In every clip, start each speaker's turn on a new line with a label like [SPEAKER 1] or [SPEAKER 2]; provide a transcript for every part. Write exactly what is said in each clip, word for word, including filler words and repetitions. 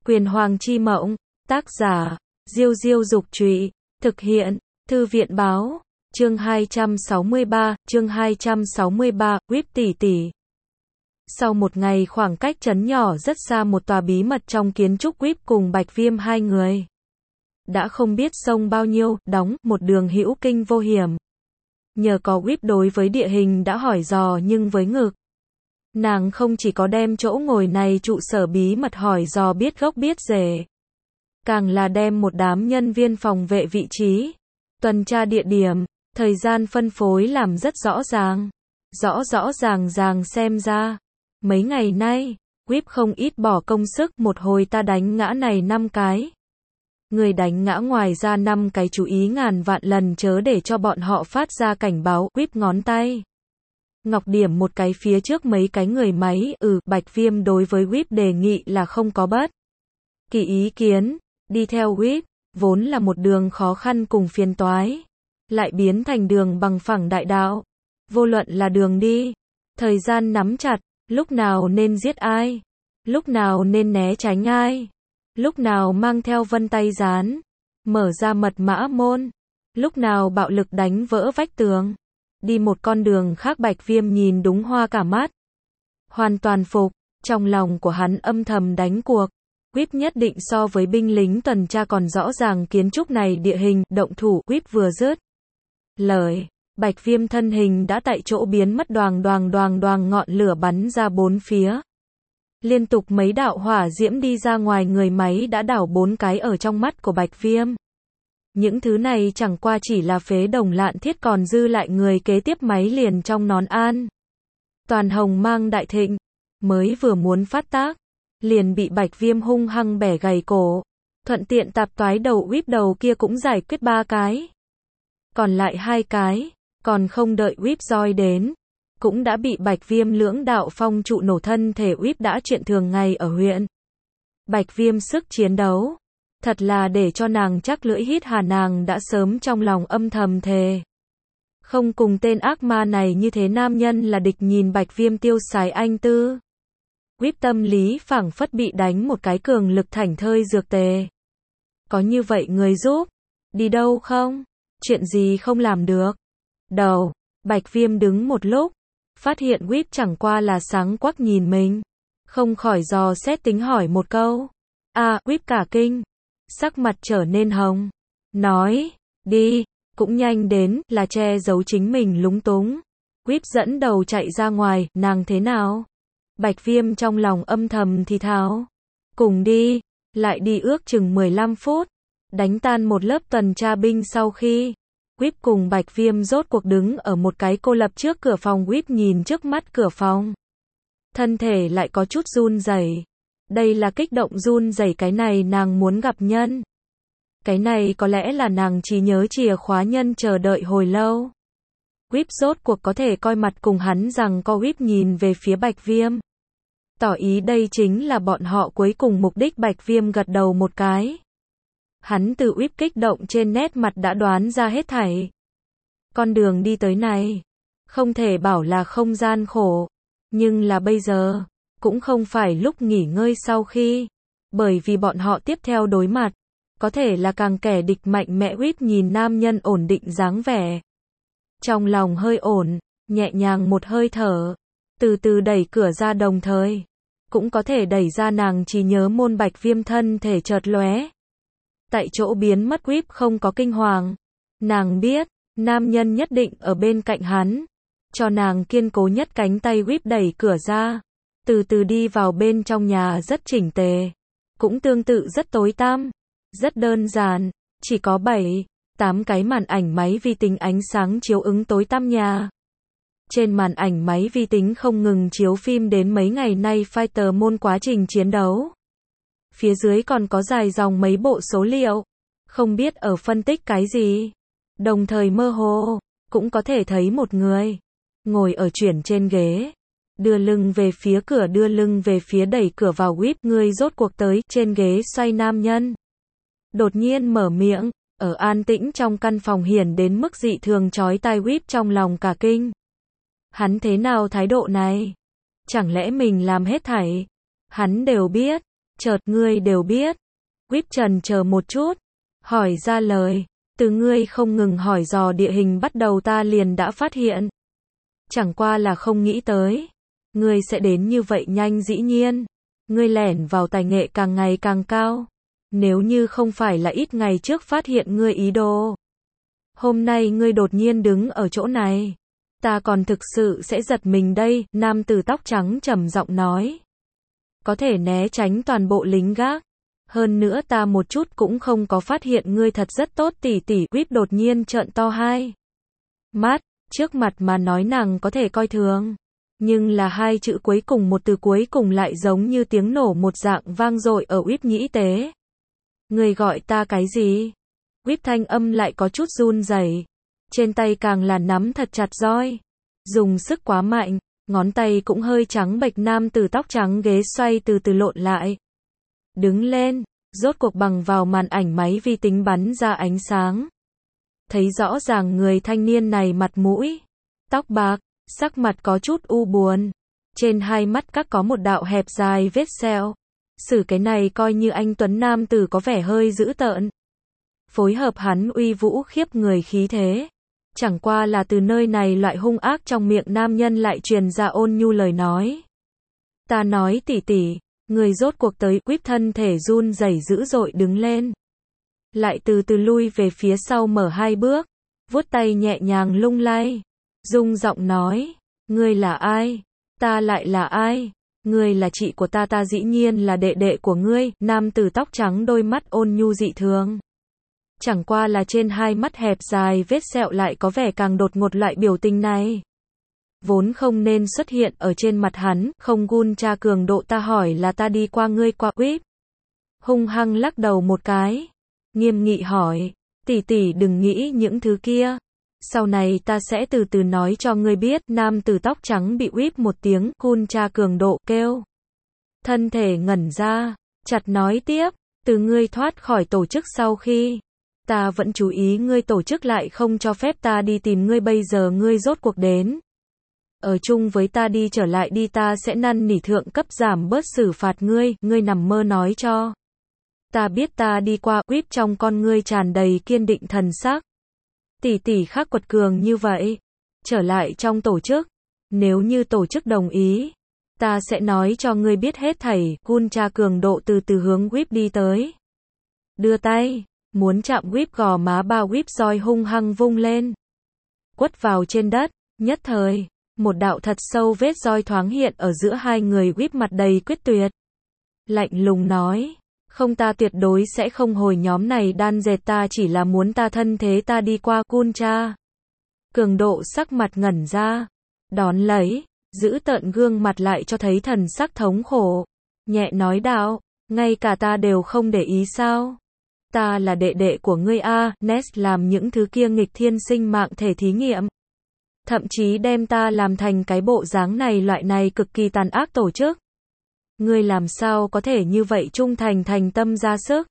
[SPEAKER 1] Quyền Hoàng chi mộng, tác giả, Diêu Diêu Dục Trụy, thực hiện, Thư viện Báo, chương hai trăm sáu mươi ba, chương hai trăm sáu mươi ba, Whip tỷ tỷ. Sau một ngày khoảng cách trấn nhỏ rất xa một tòa bí mật trong kiến trúc, Whip cùng Bạch Viêm hai người đã không biết sông bao nhiêu, đóng một đường hữu kinh vô hiểm. Nhờ có Whip đối với địa hình đã hỏi dò, nhưng với Ngực, nàng không chỉ có đem chỗ ngồi này trụ sở bí mật hỏi dò biết gốc biết rễ, càng là đem một đám nhân viên phòng vệ vị trí, tuần tra địa điểm, thời gian phân phối làm rất rõ ràng. Rõ rõ ràng ràng xem ra, mấy ngày nay, Whip không ít bỏ công sức, một hồi ta đánh ngã này năm cái. Người đánh ngã ngoài ra năm cái, chú ý ngàn vạn lần chớ để cho bọn họ phát ra cảnh báo. Whip ngón tay ngọc điểm một cái phía trước mấy cái người máy. Ừ, Bạch Viêm đối với Whip đề nghị là không có bất kỳ ý kiến. Đi theo Whip, vốn là một đường khó khăn cùng phiền toái, lại biến thành đường bằng phẳng đại đạo. Vô luận là đường đi, thời gian nắm chặt, lúc nào nên giết ai, lúc nào nên né tránh ai, lúc nào mang theo vân tay dán, mở ra mật mã môn, lúc nào bạo lực đánh vỡ vách tường. Đi một con đường khác. Bạch Viêm nhìn đúng hoa cả mắt, hoàn toàn phục. Trong lòng của hắn âm thầm đánh cuộc, Whip nhất định so với binh lính tuần tra còn rõ ràng kiến trúc này địa hình. Động thủ. Whip vừa dứt lời, Bạch Viêm thân hình đã tại chỗ biến mất, đoàng đoàng đoàng đoàng ngọn lửa bắn ra bốn phía. Liên tục mấy đạo hỏa diễm đi ra ngoài, người máy đã đảo bốn cái ở trong mắt của Bạch Viêm. Những thứ này chẳng qua chỉ là phế đồng lạn thiết, còn dư lại người kế tiếp máy liền trong nón an toàn hồng mang đại thịnh, mới vừa muốn phát tác, liền bị Bạch Viêm hung hăng bẻ gầy cổ, thuận tiện tạp toái đầu. Whip đầu kia cũng giải quyết ba cái, còn lại hai cái, còn không đợi Whip roi đến, cũng đã bị Bạch Viêm lưỡng đạo phong trụ nổ thân thể. Whip đã chuyện thường ngày ở huyện. Bạch Viêm sức chiến đấu thật là để cho nàng chắc lưỡi hít hà. Nàng đã sớm trong lòng âm thầm thề không cùng tên ác ma này như thế nam nhân là địch. Nhìn Bạch Viêm tiêu sái anh tư, Whip tâm lý phảng phất bị đánh một cái cường lực thảnh thơi dược tề. Có như vậy người giúp, đi đâu không? Chuyện gì không làm được? Đầu, Bạch Viêm đứng một lúc, phát hiện Whip chẳng qua là sáng quắc nhìn mình, không khỏi dò xét tính hỏi một câu. À, Whip cả kinh, sắc mặt trở nên hồng, nói, đi, cũng nhanh đến, là che giấu chính mình lúng túng. Whip dẫn đầu chạy ra ngoài. Nàng thế nào? Bạch Viêm trong lòng âm thầm thì thào, cùng đi. Lại đi ước chừng mười lăm phút, đánh tan một lớp tuần tra binh sau khi Whip cùng Bạch Viêm rốt cuộc đứng ở một cái cô lập trước cửa phòng. Whip nhìn trước mắt cửa phòng, thân thể lại có chút run rẩy. Đây là kích động run rẩy, cái này nàng muốn gặp nhân. Cái này có lẽ là nàng chỉ nhớ chìa khóa nhân chờ đợi hồi lâu. Whip rốt cuộc có thể coi mặt cùng hắn rằng co. Whip nhìn về phía Bạch Viêm, tỏ ý đây chính là bọn họ cuối cùng mục đích. Bạch Viêm gật đầu một cái. Hắn từ Whip kích động trên nét mặt đã đoán ra hết thảy. Con đường đi tới này, không thể bảo là không gian khổ, nhưng là bây giờ, cũng không phải lúc nghỉ ngơi sau khi, bởi vì bọn họ tiếp theo đối mặt, có thể là càng kẻ địch mạnh mẽ. Whip nhìn nam nhân ổn định dáng vẻ, trong lòng hơi ổn, nhẹ nhàng một hơi thở, từ từ đẩy cửa ra, đồng thời cũng có thể đẩy ra nàng chỉ nhớ môn. Bạch Viêm thân thể chợt lóe, tại chỗ biến mất. Whip không có kinh hoàng, nàng biết nam nhân nhất định ở bên cạnh hắn, cho nàng kiên cố nhất cánh tay. Whip đẩy cửa ra, từ từ đi vào bên trong nhà. Rất chỉnh tề, cũng tương tự rất tối tăm, rất đơn giản, chỉ có bảy, tám cái màn ảnh máy vi tính ánh sáng chiếu ứng tối tăm nhà. Trên màn ảnh máy vi tính không ngừng chiếu phim đến mấy ngày nay fighter môn quá trình chiến đấu. Phía dưới còn có dài dòng mấy bộ số liệu, không biết ở phân tích cái gì. Đồng thời mơ hồ, cũng có thể thấy một người ngồi ở chuyển trên ghế, đưa lưng về phía cửa, đưa lưng về phía đẩy cửa vào. Whip, ngươi rốt cuộc tới. Trên ghế xoay nam nhân đột nhiên mở miệng, ở an tĩnh trong căn phòng hiển đến mức dị thường chói tai. Whip trong lòng cả kinh. Hắn thế nào thái độ này? Chẳng lẽ mình làm hết thảy hắn đều biết? Chợt ngươi đều biết. Whip trần chờ một chút, hỏi ra lời. Từ ngươi không ngừng hỏi dò địa hình bắt đầu ta liền đã phát hiện. Chẳng qua là không nghĩ tới. Ngươi sẽ đến như vậy nhanh dĩ nhiên. Ngươi lẻn vào tài nghệ càng ngày càng cao. Nếu như không phải là ít ngày trước phát hiện ngươi ý đồ. Hôm nay ngươi đột nhiên đứng ở chỗ này. Ta còn thực sự sẽ giật mình đây, nam tử tóc trắng trầm giọng nói. Có thể né tránh toàn bộ lính gác. Hơn nữa ta một chút cũng không có phát hiện ngươi thật rất tốt tỷ tỷ. Whip đột nhiên trợn to hai mắt, trước mặt mà nói nàng có thể coi thường. Nhưng là hai chữ cuối cùng một từ cuối cùng lại giống như tiếng nổ một dạng vang dội ở Whip nhĩ tế. Ngươi gọi ta cái gì? Whip thanh âm lại có chút run rẩy. Trên tay càng là nắm thật chặt roi. Dùng sức quá mạnh, ngón tay cũng hơi trắng bệch nam tử tóc trắng ghế xoay từ từ lộn lại. Đứng lên, rốt cuộc bằng vào màn ảnh máy vi tính bắn ra ánh sáng. Thấy rõ ràng người thanh niên này mặt mũi, tóc bạc, sắc mặt có chút u buồn. Trên hai mắt các có một đạo hẹp dài vết sẹo. Xử cái này coi như anh tuấn nam tử có vẻ hơi dữ tợn. Phối hợp hắn uy vũ khiếp người khí thế. Chẳng qua là từ nơi này loại hung ác trong miệng nam nhân lại truyền ra ôn nhu lời nói. Ta nói tỷ tỷ, người rốt cuộc tới. Whip thân thể run rẩy dữ dội đứng lên. Lại từ từ lui về phía sau mở hai bước. Vuốt tay nhẹ nhàng lung lay. Rung giọng nói. Ngươi là ai? Ta lại là ai? Ngươi là chị của ta, ta dĩ nhiên là đệ đệ của ngươi. Nam tử tóc trắng đôi mắt ôn nhu dị thường. Chẳng qua là trên hai mắt hẹp dài vết sẹo lại có vẻ càng đột ngột loại biểu tình này. Vốn không nên xuất hiện ở trên mặt hắn, không gun tra cường độ ta hỏi là ta đi qua ngươi qua. Whip hung hăng lắc đầu một cái. Nghiêm nghị hỏi, tỷ tỷ đừng nghĩ những thứ kia. Sau này ta sẽ từ từ nói cho ngươi biết. Nam tử tóc trắng bị Whip một tiếng gun tra cường độ kêu. Thân thể ngẩn ra, chặt nói tiếp, từ ngươi thoát khỏi tổ chức sau khi. Ta vẫn chú ý ngươi tổ chức lại không cho phép ta đi tìm ngươi, bây giờ ngươi rốt cuộc đến. Ở chung với ta đi trở lại đi, ta sẽ năn nỉ thượng cấp giảm bớt xử phạt ngươi, ngươi nằm mơ nói cho. Ta biết ta đi qua. Whip trong con ngươi tràn đầy kiên định thần sắc. Tỷ tỷ khác quật cường như vậy. Trở lại trong tổ chức. Nếu như tổ chức đồng ý, ta sẽ nói cho ngươi biết hết thảy. Gun tra cường độ từ từ hướng Whip đi tới. Đưa tay. Muốn chạm Whip gò má, ba Whip roi hung hăng vung lên. Quất vào trên đất, nhất thời, một đạo thật sâu vết roi thoáng hiện ở giữa hai người. Whip mặt đầy quyết tuyệt. Lạnh lùng nói, không, ta tuyệt đối sẽ không hồi nhóm này đan dệt, ta chỉ là muốn ta thân thế ta đi qua. Gun cha cường độ sắc mặt ngẩn ra, đón lấy, giữ tợn gương mặt lại cho thấy thần sắc thống khổ. Nhẹ nói đạo, ngay cả ta đều không để ý sao? Ta là đệ đệ của ngươi a. Nest làm những thứ kia nghịch thiên sinh mạng thể thí nghiệm. Thậm chí đem ta làm thành cái bộ dáng này, loại này cực kỳ tàn ác tổ chức. Ngươi làm sao có thể như vậy trung thành thành tâm ra sức?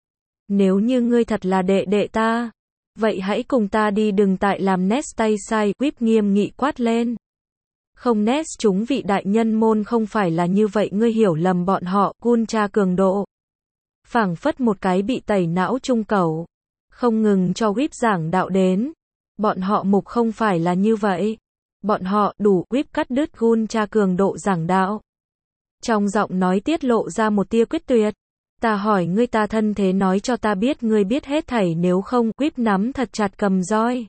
[SPEAKER 1] Nếu như ngươi thật là đệ đệ ta, vậy hãy cùng ta đi, đừng tại làm Nest tay sai. Whip nghiêm nghị quát lên. Không, Nest chúng vị đại nhân môn không phải là như vậy, ngươi hiểu lầm bọn họ. Gun tra cường độ phảng phất một cái bị tẩy não trung cẩu, không ngừng cho Whip giảng đạo đến. Bọn họ mục không phải là như vậy. Bọn họ đủ. Whip cắt đứt Gun tra cường độ giảng đạo. Trong giọng nói tiết lộ ra một tia quyết tuyệt. Ta hỏi ngươi, ta thân thế nói cho ta biết, ngươi biết hết thảy, nếu không. Whip nắm thật chặt cầm roi.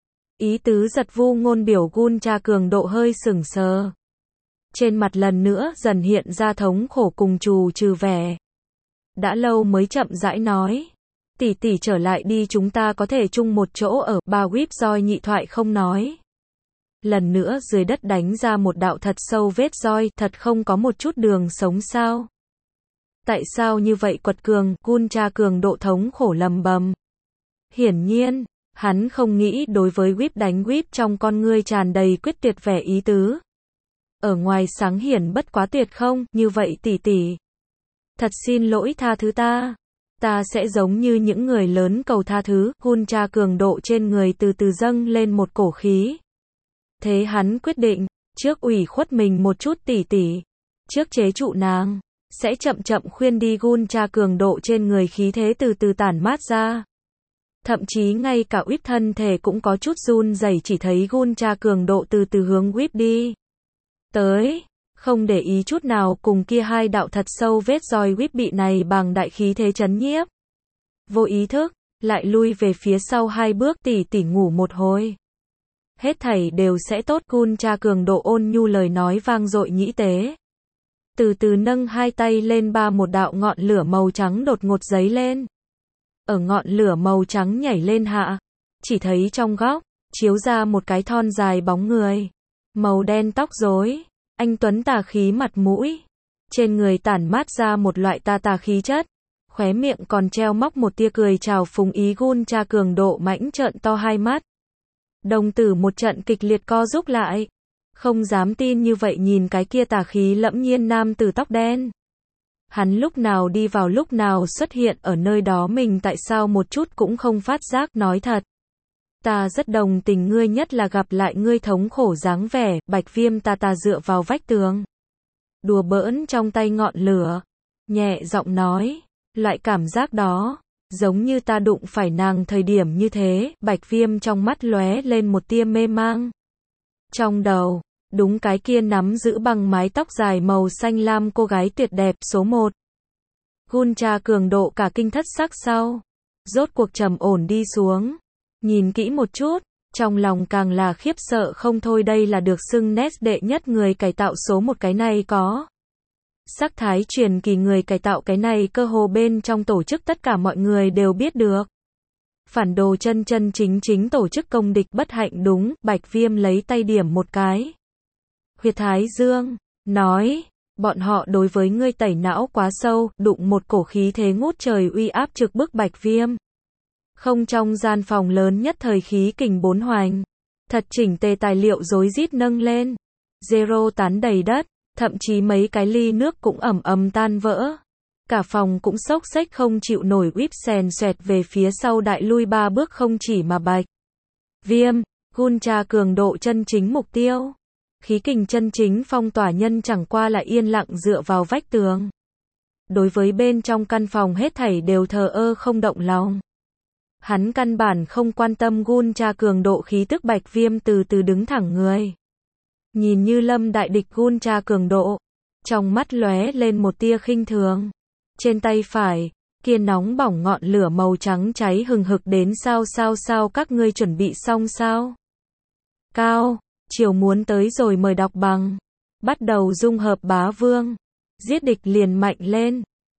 [SPEAKER 1] Ý tứ giật vu ngôn biểu. Gun tra cường độ hơi sững sờ. Trên mặt lần nữa dần hiện ra thống khổ cùng trù trừ vẻ. Đã lâu mới chậm rãi nói. Tỷ tỷ trở lại đi, chúng ta có thể chung một chỗ ở. Ba Whip roi nhị thoại không nói. Lần nữa dưới đất đánh ra một đạo thật sâu vết roi, thật không có một chút đường sống sao? Tại sao như vậy quật cường? Gun tra cường độ thống khổ lầm bầm. Hiển nhiên, hắn không nghĩ đối với Whip đánh. Whip trong con ngươi tràn đầy quyết tuyệt vẻ ý tứ. Ở ngoài sáng hiển bất quá tuyệt không? Như vậy tỷ tỷ. Thật xin lỗi, tha thứ ta. Ta sẽ giống như những người lớn cầu tha thứ. Gun tra cường độ trên người từ từ dâng lên một cổ khí. Thế hắn quyết định, trước ủy khuất mình một chút tỷ tỷ. Trước chế trụ nàng. sẽ chậm chậm khuyên đi gun cha cường độ trên người khí thế từ từ tản mát ra. Thậm chí ngay cả Whip thân thể cũng có chút run rẩy chỉ thấy gun cha cường độ từ từ hướng Whip đi tới, không để ý chút nào cùng kia hai đạo thật sâu vết roi Whip bị này bằng đại khí thế chấn nhiếp. Vô ý thức, lại lui về phía sau hai bước tỉ tỉ ngủ một hồi. Hết thảy đều sẽ tốt, gun cha cường độ ôn nhu lời nói vang dội nhĩ tế. Từ từ nâng hai tay lên, ba một đạo ngọn lửa màu trắng đột ngột giấy lên. Ở ngọn lửa màu trắng nhảy lên hạ, chỉ thấy trong góc, chiếu ra một cái thon dài bóng người. Màu đen tóc rối, anh tuấn tà khí mặt mũi. Trên người tản mát ra một loại tà tà khí chất. Khóe miệng còn treo móc một tia cười chào phúng ý, gun cha cường độ mãnh trợn to hai mắt. Đồng tử một trận kịch liệt co rút lại. Không dám tin như vậy nhìn cái kia tà khí lẫm nhiên nam tử tóc đen. Hắn lúc nào đi vào lúc nào xuất hiện ở nơi đó, mình tại sao một chút cũng không phát giác, nói thật. Ta rất đồng tình ngươi, nhất là gặp lại ngươi thống khổ dáng vẻ. Bạch Viêm ta ta dựa vào vách tường, đùa bỡn trong tay ngọn lửa, nhẹ giọng nói, loại cảm giác đó, giống như ta đụng phải nàng thời điểm như thế. Bạch Viêm trong mắt lóe lên một tia mê mang. Trong đầu, đúng cái kia nắm giữ bằng mái tóc dài màu xanh lam cô gái tuyệt đẹp số một. Gun cha cường độ cả kinh thất sắc sau, rốt cuộc trầm ổn đi xuống, nhìn kỹ một chút, trong lòng càng là khiếp sợ không thôi. Đây là được xưng nét đệ nhất người cải tạo số một, cái này có sắc thái truyền kỳ người cải tạo, cái này cơ hồ bên trong tổ chức tất cả mọi người đều biết được. Phản đồ chân chân chính chính tổ chức công địch bất hạnh đúng. Bạch Viêm lấy tay điểm một cái huyệt thái dương, nói, bọn họ đối với ngươi tẩy não quá sâu. Đụng một cổ khí thế ngút trời uy áp trực bức Bạch Viêm. Không, trong gian phòng lớn nhất thời khí kình bốn hoành, thật chỉnh tề tài liệu rối rít nâng lên, zero tán đầy đất, thậm chí mấy cái ly nước cũng ầm ầm tan vỡ. Cả phòng cũng xốc xếch không chịu nổi, Whip xèn xoẹt về phía sau đại lui ba bước. Không chỉ mà Bạch Viêm, gun cha cường độ chân chính mục tiêu, khí kình chân chính phong tỏa nhân chẳng qua là yên lặng dựa vào vách tường. Đối với bên trong căn phòng hết thảy đều thờ ơ không động lòng. Hắn căn bản không quan tâm gun cha cường độ khí tức. Bạch Viêm từ từ đứng thẳng người, nhìn như lâm đại địch gun cha cường độ, trong mắt lóe lên một tia khinh thường. Trên tay phải, kia nóng bỏng ngọn lửa màu trắng cháy hừng hực đến sao sao sao. Các ngươi chuẩn bị xong sao? Cao, chiều muốn tới rồi, mời đọc bằng. Bắt đầu dung hợp bá vương, giết địch liền mạnh lên.